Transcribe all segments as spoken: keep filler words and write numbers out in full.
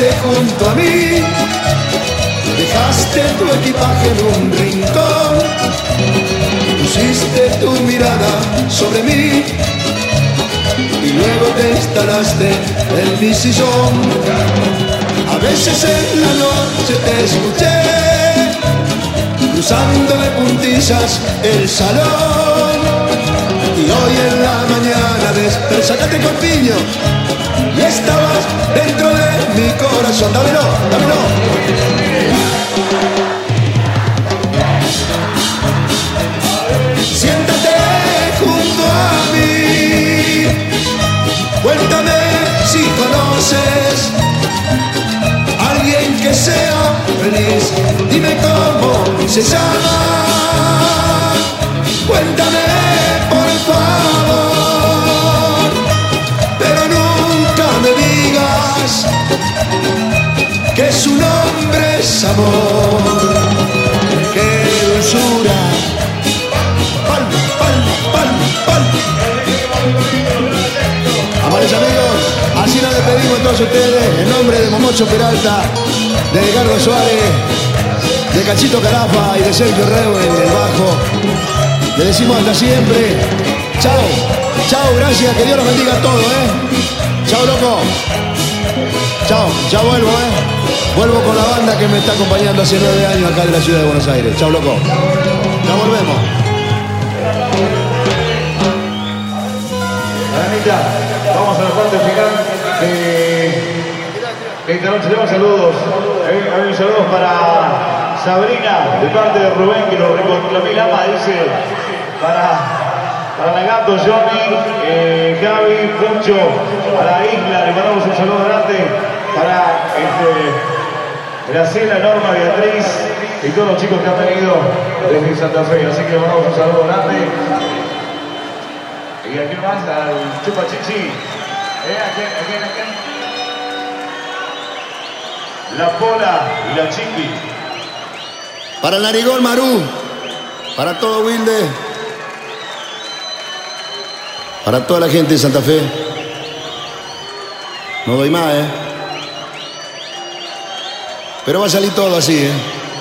sentaste junto a mí, dejaste tu equipaje en un rincón, pusiste tu mirada sobre mí y luego te instalaste en mi sillón. A veces en la noche te escuché cruzando de puntillas el salón, y hoy en la mañana despertaste con piño y estabas dentro de mi corazón. Dámelo, dámelo. Siéntate junto a mí, cuéntame si conoces a alguien que sea feliz, dime cómo se llama, cuéntame por favor, pero nunca me digas que su nombre es amor. ¡Qué dulzura! ¡Pal, pal, pal, pal! Amables amigos, así nos despedimos a todos ustedes en nombre de Momocho Peralta, de Edgardo Suárez, de Cachito Carafa y de Sergio Reu en el bajo. Le decimos hasta siempre. Chao, chao, gracias, que Dios los bendiga a todos, ¿eh? Chao, loco. Chao, ya vuelvo, ¿eh? Vuelvo con la banda que me está acompañando hace nueve años acá de la ciudad de Buenos Aires. Chao, loco. Ya volvemos. Anita, vamos a la parte final de esta noche. Tenemos saludos. Hay un saludo para Sabrina, de parte de Rubén, que lo recontra mil ama, dice, para, para Nagato, Johnny, eh, Javi, Poncho, a la isla, le mandamos un saludo grande para este, Graciela, Norma, Beatriz y todos los chicos que han venido desde Santa Fe. Así que le mandamos un saludo grande. Y aquí más al Chupa Chichi. Eh, aquí, aquí, aquí. La Pola y la Chiqui. Para el Narigón Marú, para todo Wilde, para toda la gente de Santa Fe. No doy más, ¿eh? Pero va a salir todo así, ¿eh?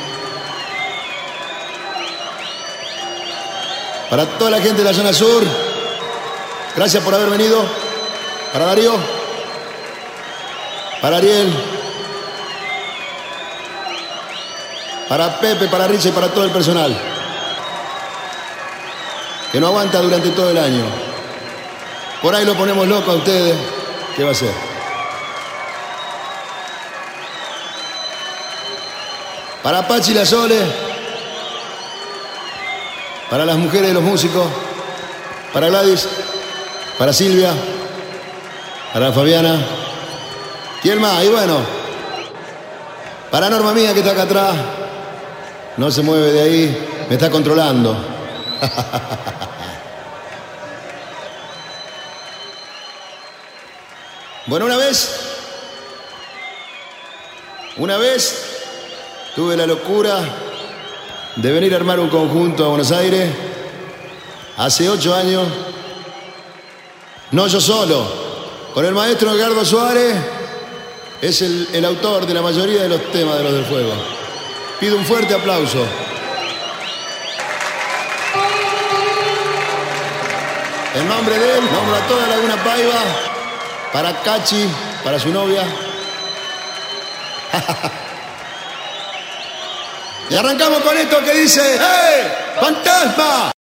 Para toda la gente de la zona sur, gracias por haber venido. Para Darío, para Ariel, para Pepe, para Richa y para todo el personal que no aguanta durante todo el año. Por ahí lo ponemos loco a ustedes. ¿Qué va a ser? Para Pachi y la Sole, para las mujeres de los músicos, para Gladys, para Silvia, para Fabiana. ¿Quién más? Y bueno, para Norma mía, que está acá atrás. No se mueve de ahí, me está controlando. Bueno, una vez, una vez tuve la locura de venir a armar un conjunto a Buenos Aires. Hace ocho años, no yo solo, con el maestro Edgardo Suárez, es el, el autor de la mayoría de los temas de Los del Fuego. Pido un fuerte aplauso. En nombre de él, nombro a toda Laguna Paiva, para Cachi, para su novia. Y arrancamos con esto que dice: ¡Hey! ¡Fantasma!